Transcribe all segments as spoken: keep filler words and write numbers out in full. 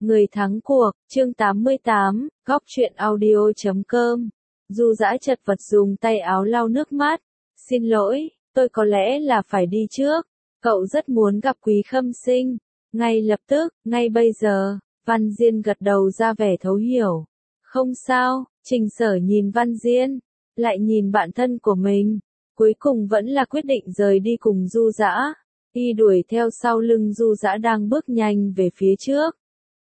Người thắng cuộc, chương tám mươi tám, góc truyện audio chấm com. Du Dã chật vật dùng tay áo lau nước mắt. Xin lỗi, tôi có lẽ là phải đi trước. Cậu rất muốn gặp Quý Khâm Sinh. Ngay lập tức, ngay bây giờ, Văn Diên gật đầu ra vẻ thấu hiểu. Không sao, Trình Sở nhìn Văn Diên, lại nhìn bạn thân của mình. Cuối cùng vẫn là quyết định rời đi cùng Du Dã. Y đuổi theo sau lưng Du Dã đang bước nhanh về phía trước.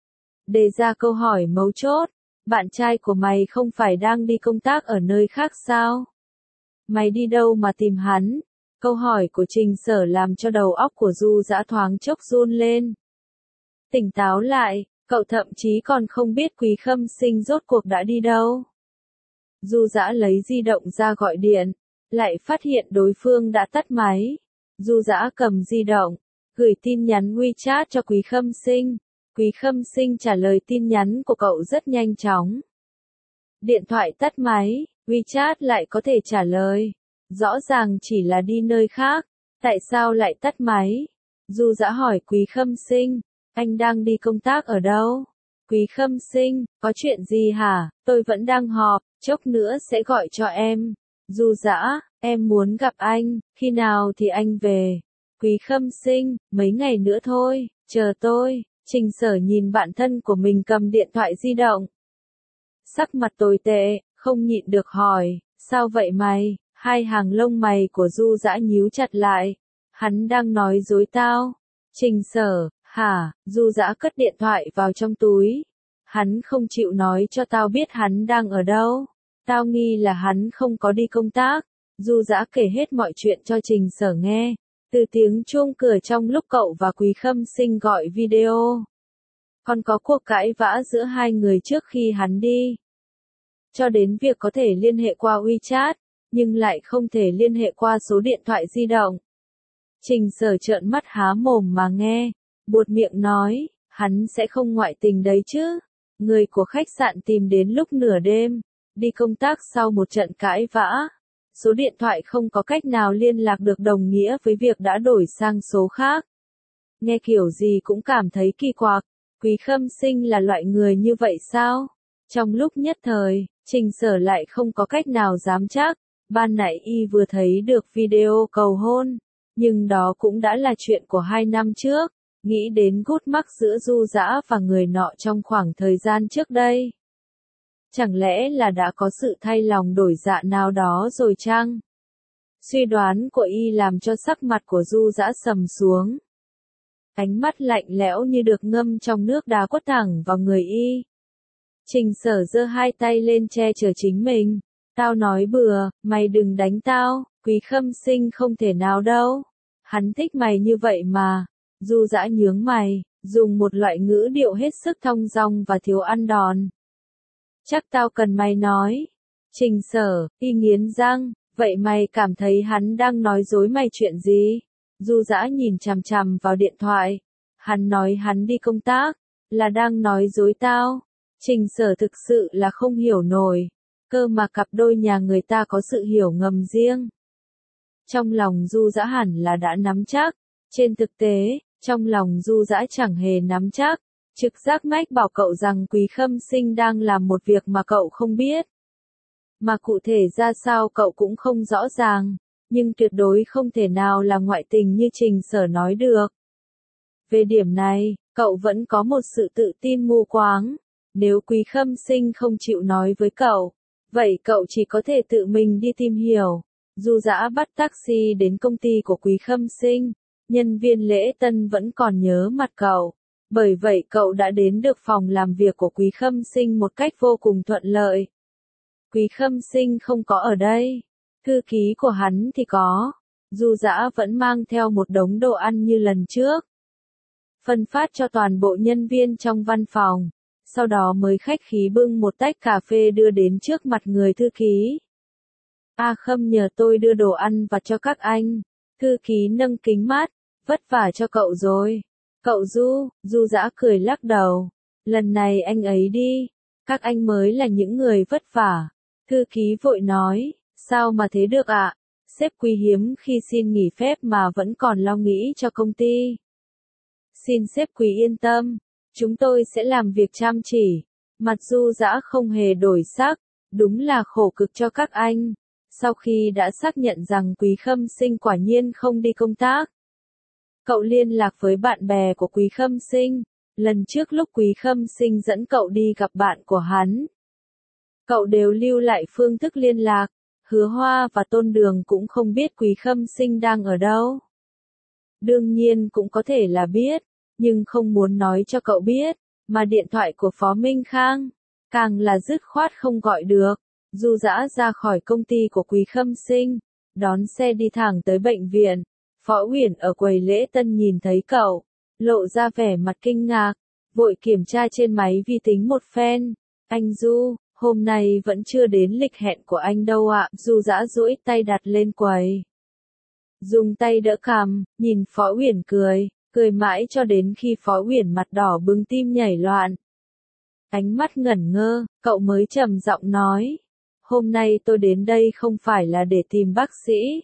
Đề ra câu hỏi mấu chốt, bạn trai của mày không phải đang đi công tác ở nơi khác sao? Mày đi đâu mà tìm hắn? Câu hỏi của Trình Sở làm cho đầu óc của Du Dã thoáng chốc run lên. Tỉnh táo lại, cậu thậm chí còn không biết Quý Khâm Sinh rốt cuộc đã đi đâu. Du Dã lấy di động ra gọi điện, lại phát hiện đối phương đã tắt máy. Du Dã cầm di động, gửi tin nhắn WeChat cho Quý Khâm Sinh. Quý Khâm Sinh trả lời tin nhắn của cậu rất nhanh chóng. Điện thoại tắt máy, WeChat lại có thể trả lời. Rõ ràng chỉ là đi nơi khác, tại sao lại tắt máy? Du Dã hỏi Quý Khâm Sinh, anh đang đi công tác ở đâu? Quý Khâm Sinh, có chuyện gì hả? Tôi vẫn đang họp, chốc nữa sẽ gọi cho em. Du Dã, em muốn gặp anh, khi nào thì anh về? Quý Khâm Sinh, mấy ngày nữa thôi, chờ tôi. Trình Sở nhìn bạn thân của mình cầm điện thoại di động. Sắc mặt tồi tệ, không nhịn được hỏi, sao vậy mày? Hai hàng lông mày của Du Dã nhíu chặt lại. Hắn đang nói dối tao. Trình Sở, hả? Du Dã cất điện thoại vào trong túi. Hắn không chịu nói cho tao biết hắn đang ở đâu. Tao nghi là hắn không có đi công tác. Du Dã kể hết mọi chuyện cho Trình Sở nghe. Từ tiếng chuông cửa trong lúc cậu và Quý Khâm Sinh gọi video. Còn có cuộc cãi vã giữa hai người trước khi hắn đi. Cho đến việc có thể liên hệ qua WeChat, nhưng lại không thể liên hệ qua số điện thoại di động. Trình Sở trợn mắt há mồm mà nghe, buột miệng nói, hắn sẽ không ngoại tình đấy chứ. Người của khách sạn tìm đến lúc nửa đêm, đi công tác sau một trận cãi vã. Số điện thoại không có cách nào liên lạc được đồng nghĩa với việc đã đổi sang số khác. Nghe kiểu gì cũng cảm thấy kỳ quặc, Quý Khâm Sinh là loại người như vậy sao? Trong lúc nhất thời, Trình Sở lại không có cách nào dám chắc, ban nãy y vừa thấy được video cầu hôn, nhưng đó cũng đã là chuyện của hai năm trước, nghĩ đến gút mắc giữa Du Dã và người nọ trong khoảng thời gian trước đây. Chẳng lẽ là đã có sự thay lòng đổi dạ nào đó rồi chăng? Suy đoán của y làm cho sắc mặt của Du Dã sầm xuống. Ánh mắt lạnh lẽo như được ngâm trong nước đá quất thẳng vào người y. Trình Sở giơ hai tay lên che chở chính mình. Tao nói bừa, mày đừng đánh tao, Quý Khâm Sinh không thể nào đâu. Hắn thích mày như vậy mà. Du Dã nhướng mày, dùng một loại ngữ điệu hết sức thong dong và thiếu ăn đòn. Chắc tao cần mày nói. Trình Sở, y nghiến răng, vậy mày cảm thấy hắn đang nói dối mày chuyện gì? Du Dã nhìn chằm chằm vào điện thoại. Hắn nói hắn đi công tác, là đang nói dối tao. Trình Sở thực sự là không hiểu nổi. Cơ mà cặp đôi nhà người ta có sự hiểu ngầm riêng. Trong lòng Du Dã hẳn là đã nắm chắc. Trên thực tế, trong lòng Du Dã chẳng hề nắm chắc. Trực giác mách bảo cậu rằng Quý Khâm Sinh đang làm một việc mà cậu không biết. Mà cụ thể ra sao cậu cũng không rõ ràng. Nhưng tuyệt đối không thể nào là ngoại tình như Trình Sở nói được. Về điểm này, cậu vẫn có một sự tự tin mù quáng. Nếu Quý Khâm Sinh không chịu nói với cậu, vậy cậu chỉ có thể tự mình đi tìm hiểu. Du Dã bắt taxi đến công ty của Quý Khâm Sinh. Nhân viên lễ tân vẫn còn nhớ mặt cậu. Bởi vậy cậu đã đến được phòng làm việc của Quý Khâm Sinh một cách vô cùng thuận lợi. Quý Khâm Sinh không có ở đây. Thư ký của hắn thì có. Du Dã vẫn mang theo một đống đồ ăn như lần trước. Phân phát cho toàn bộ nhân viên trong văn phòng. Sau đó mới khách khí bưng một tách cà phê đưa đến trước mặt người thư ký. A Khâm nhờ tôi đưa đồ ăn vặt cho các anh. Thư ký nâng kính mắt. Vất vả cho cậu rồi. Cậu Du, Du Dã cười lắc đầu. Lần này anh ấy đi. Các anh mới là những người vất vả. Thư ký vội nói. Sao mà thế được ạ? À? Sếp Quý hiếm khi xin nghỉ phép mà vẫn còn lo nghĩ cho công ty. Xin sếp Quý yên tâm. Chúng tôi sẽ làm việc chăm chỉ. Mặt Du Dã không hề đổi sắc, đúng là khổ cực cho các anh. Sau khi đã xác nhận rằng Quý Khâm Sinh quả nhiên không đi công tác, cậu liên lạc với bạn bè của Quý Khâm Sinh. Lần trước lúc Quý Khâm Sinh dẫn cậu đi gặp bạn của hắn, cậu đều lưu lại phương thức liên lạc. Hứa Hoa và Tôn Đường cũng không biết Quý Khâm Sinh đang ở đâu. Đương nhiên cũng có thể là biết, nhưng không muốn nói cho cậu biết, mà điện thoại của Phó Minh Khang, càng là dứt khoát không gọi được. Du Dã ra khỏi công ty của Quý Khâm Sinh, đón xe đi thẳng tới bệnh viện. Phó Uyển ở quầy lễ tân nhìn thấy cậu, lộ ra vẻ mặt kinh ngạc, vội kiểm tra trên máy vi tính một phen. Anh Du, hôm nay vẫn chưa đến lịch hẹn của anh đâu ạ. Du Dã duỗi tay đặt lên quầy, dùng tay đỡ cằm, nhìn Phó Uyển cười, cười mãi cho đến khi Phó Uyển mặt đỏ bừng tim nhảy loạn. Ánh mắt ngẩn ngơ, cậu mới trầm giọng nói, hôm nay tôi đến đây không phải là để tìm bác sĩ,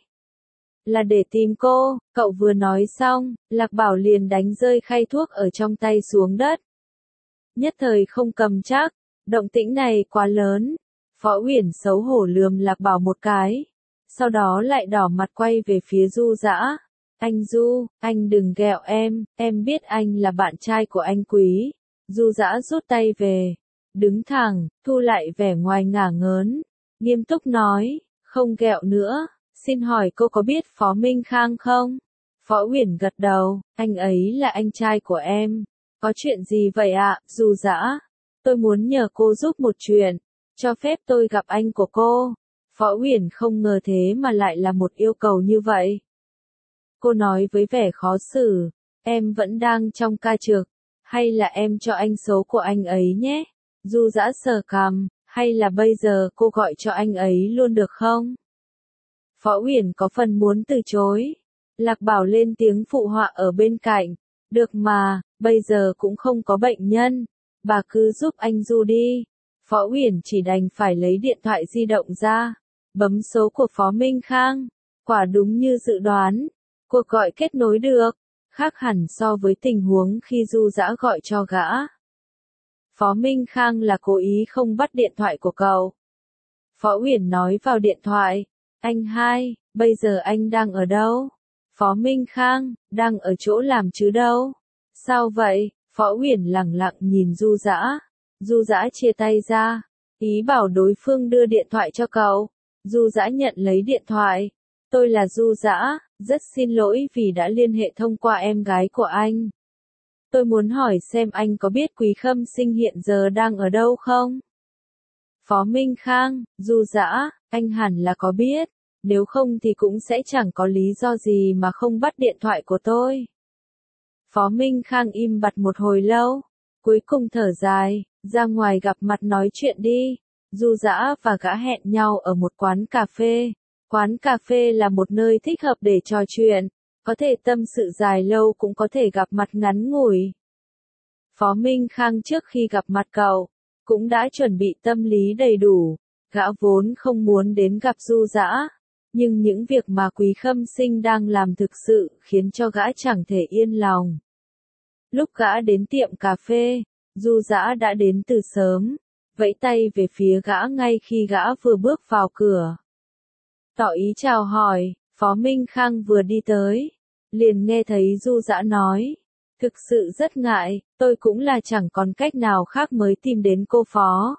là để tìm cô. Cậu vừa nói xong, Lạc Bảo liền đánh rơi khay thuốc ở trong tay xuống đất. Nhất thời không cầm chắc, động tĩnh này quá lớn. Phó Uyển xấu hổ lườm Lạc Bảo một cái, sau đó lại đỏ mặt quay về phía Du Dã. Anh Du, anh đừng ghẹo em, em biết anh là bạn trai của anh Quý. Du Dã rút tay về, đứng thẳng, thu lại vẻ ngoài ngả ngớn, nghiêm túc nói, không ghẹo nữa. Xin hỏi cô có biết Phó Minh Khang không? Phó Uyển gật đầu, anh ấy là anh trai của em. Có chuyện gì vậy ạ? Du Dã, tôi muốn nhờ cô giúp một chuyện, cho phép tôi gặp anh của cô. Phó Uyển không ngờ thế mà lại là một yêu cầu như vậy. Cô nói với vẻ khó xử, em vẫn đang trong ca trực, hay là em cho anh số của anh ấy nhé? Du Dã sờ cằm, hay là bây giờ cô gọi cho anh ấy luôn được không? Phó Uyển có phần muốn từ chối. Lạc Bảo lên tiếng phụ họa ở bên cạnh, được mà, bây giờ cũng không có bệnh nhân, bà cứ giúp anh Du đi. Phó Uyển chỉ đành phải lấy điện thoại di động ra, bấm số của Phó Minh Khang. Quả đúng như dự đoán, cuộc gọi kết nối được, khác hẳn so với tình huống khi Du Dã gọi cho gã. Phó Minh Khang là cố ý không bắt điện thoại của cậu. Phó Uyển nói vào điện thoại, anh hai, bây giờ anh đang ở đâu? Phó Minh Khang, đang ở chỗ làm chứ đâu. Sao vậy? Phó Uyển lẳng lặng nhìn Du Dã. Du Dã chia tay ra, ý bảo đối phương đưa điện thoại cho cậu. Du Dã nhận lấy điện thoại. Tôi là Du Dã, rất xin lỗi vì đã liên hệ thông qua em gái của anh. Tôi muốn hỏi xem anh có biết Quý Khâm Sinh hiện giờ đang ở đâu không? Phó Minh Khang, Du Dã, anh hẳn là có biết, nếu không thì cũng sẽ chẳng có lý do gì mà không bắt điện thoại của tôi. Phó Minh Khang im bặt một hồi lâu, cuối cùng thở dài, ra ngoài gặp mặt nói chuyện đi. Du Dã và gã hẹn nhau ở một quán cà phê. Quán cà phê là một nơi thích hợp để trò chuyện, có thể tâm sự dài lâu cũng có thể gặp mặt ngắn ngủi. Phó Minh Khang trước khi gặp mặt cậu, cũng đã chuẩn bị tâm lý đầy đủ, gã vốn không muốn đến gặp Du Dã, nhưng những việc mà Quý Khâm Sinh đang làm thực sự khiến cho gã chẳng thể yên lòng. Lúc gã đến tiệm cà phê, Du Dã đã đến từ sớm, vẫy tay về phía gã ngay khi gã vừa bước vào cửa. Tỏ ý chào hỏi, Phó Minh Khang vừa đi tới, liền nghe thấy Du Dã nói, thực sự rất ngại, tôi cũng là chẳng còn cách nào khác mới tìm đến cô Phó.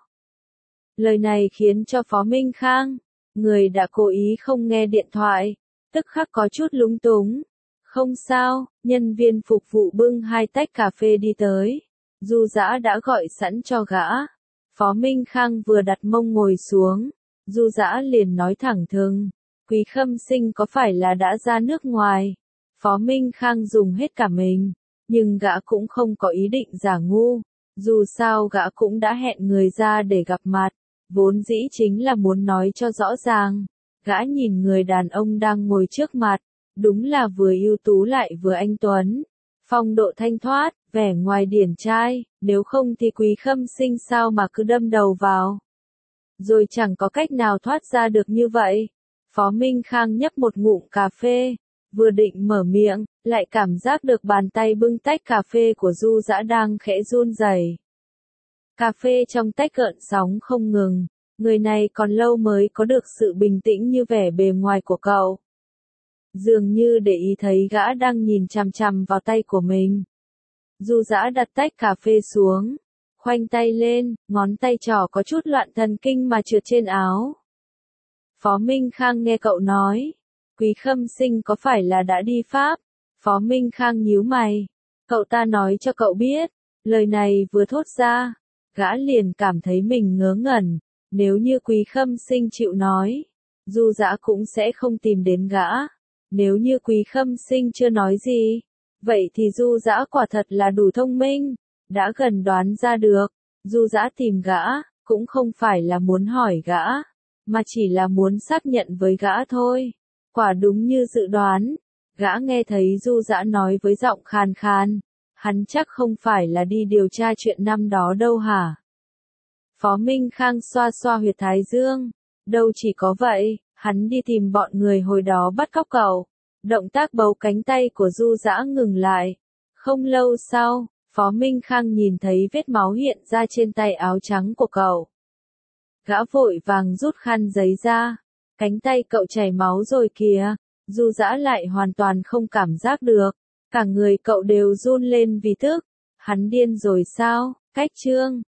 Lời này khiến cho Phó Minh Khang, người đã cố ý không nghe điện thoại, tức khắc có chút lúng túng. Không sao, nhân viên phục vụ bưng hai tách cà phê đi tới. Du Dã đã gọi sẵn cho gã. Phó Minh Khang vừa đặt mông ngồi xuống, Du Dã liền nói thẳng thừng, Quý Khâm Sinh có phải là đã ra nước ngoài? Phó Minh Khang dùng hết cả mình, nhưng gã cũng không có ý định giả ngu. Dù sao gã cũng đã hẹn người ra để gặp mặt, vốn dĩ chính là muốn nói cho rõ ràng. Gã nhìn người đàn ông đang ngồi trước mặt, đúng là vừa ưu tú lại vừa anh tuấn. Phong độ thanh thoát, vẻ ngoài điển trai, nếu không thì Quý Khâm Sinh sao mà cứ đâm đầu vào. Rồi chẳng có cách nào thoát ra được như vậy. Phó Minh Khang nhấp một ngụm cà phê, Vừa định mở miệng, lại cảm giác được bàn tay bưng tách cà phê của Du Dã đang khẽ run rẩy. Cà phê trong tách gợn sóng không ngừng, người này còn lâu mới có được sự bình tĩnh như vẻ bề ngoài của cậu. Dường như để ý thấy gã đang nhìn chằm chằm vào tay của mình. Du Dã đặt tách cà phê xuống, khoanh tay lên, ngón tay trỏ có chút loạn thần kinh mà trượt trên áo. Phó Minh Khang nghe cậu nói, Quý Khâm Sinh có phải là đã đi Pháp? Phó Minh Khang nhíu mày. Cậu ta nói cho cậu biết, lời này vừa thốt ra, gã liền cảm thấy mình ngớ ngẩn, nếu như Quý Khâm Sinh chịu nói, Du Dã cũng sẽ không tìm đến gã. Nếu như Quý Khâm Sinh chưa nói gì, vậy thì Du Dã quả thật là đủ thông minh, đã gần đoán ra được, Du Dã tìm gã, cũng không phải là muốn hỏi gã, mà chỉ là muốn xác nhận với gã thôi. Quả đúng như dự đoán, gã nghe thấy Du Dã nói với giọng khàn khàn, hắn chắc không phải là đi điều tra chuyện năm đó đâu hả? Phó Minh Khang xoa xoa huyệt thái dương, đâu chỉ có vậy, hắn đi tìm bọn người hồi đó bắt cóc cậu. Động tác bấu cánh tay của Du Dã ngừng lại. Không lâu sau, Phó Minh Khang nhìn thấy vết máu hiện ra trên tay áo trắng của cậu. Gã vội vàng rút khăn giấy ra. Cánh tay cậu chảy máu rồi kìa. Du Dã lại hoàn toàn không cảm giác được. Cả người cậu đều run lên vì tức. Hắn điên rồi sao? Cách chương